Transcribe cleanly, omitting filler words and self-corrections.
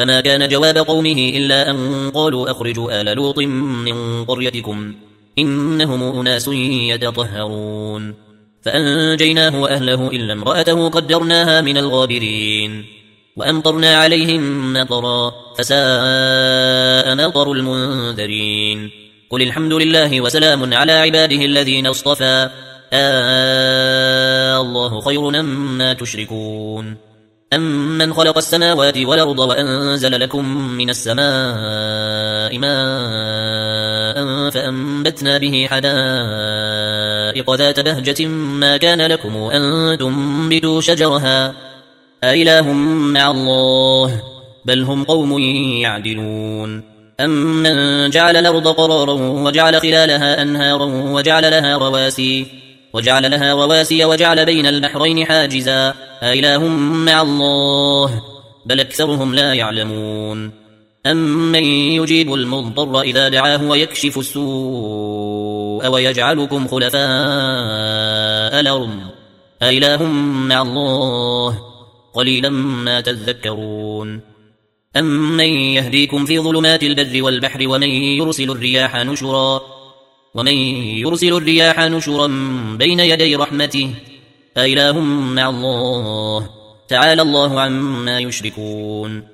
فما كان جواب قومه إلا أن قالوا أخرجوا آل لوط من قريتكم إنهم أناس يتطهرون فأنجيناه وأهله إلا امرأته قدرناها من الغابرين وأمطرنا عليهم مطرا فساء مطر المنذرين قل الحمد لله وسلام على عباده الذين اصطفى الله خير أما تشركون أمن خلق السماوات والأرض وأنزل لكم من السماء ماء فأنبتنا به حدائق ذات بهجة ما كان لكم أن تنبتوا شجرها أإله مع الله بل هم قوم يعدلون أمن جعل الأرض قرارا وجعل خلالها أنهارا وجعل لها رواسي وجعل بين البحرين حاجزا أإله مع الله بل أكثرهم لا يعلمون أمن يجيب المضطر إذا دعاه ويكشف السوء ويجعلكم خلفاء الأرض أإله مع الله قليلا ما تذكرون أمن يهديكم في ظلمات البر والبحر ومن يرسل الرياح نشرا بين يدي رحمته أإله مع الله تعالى الله عما يشركون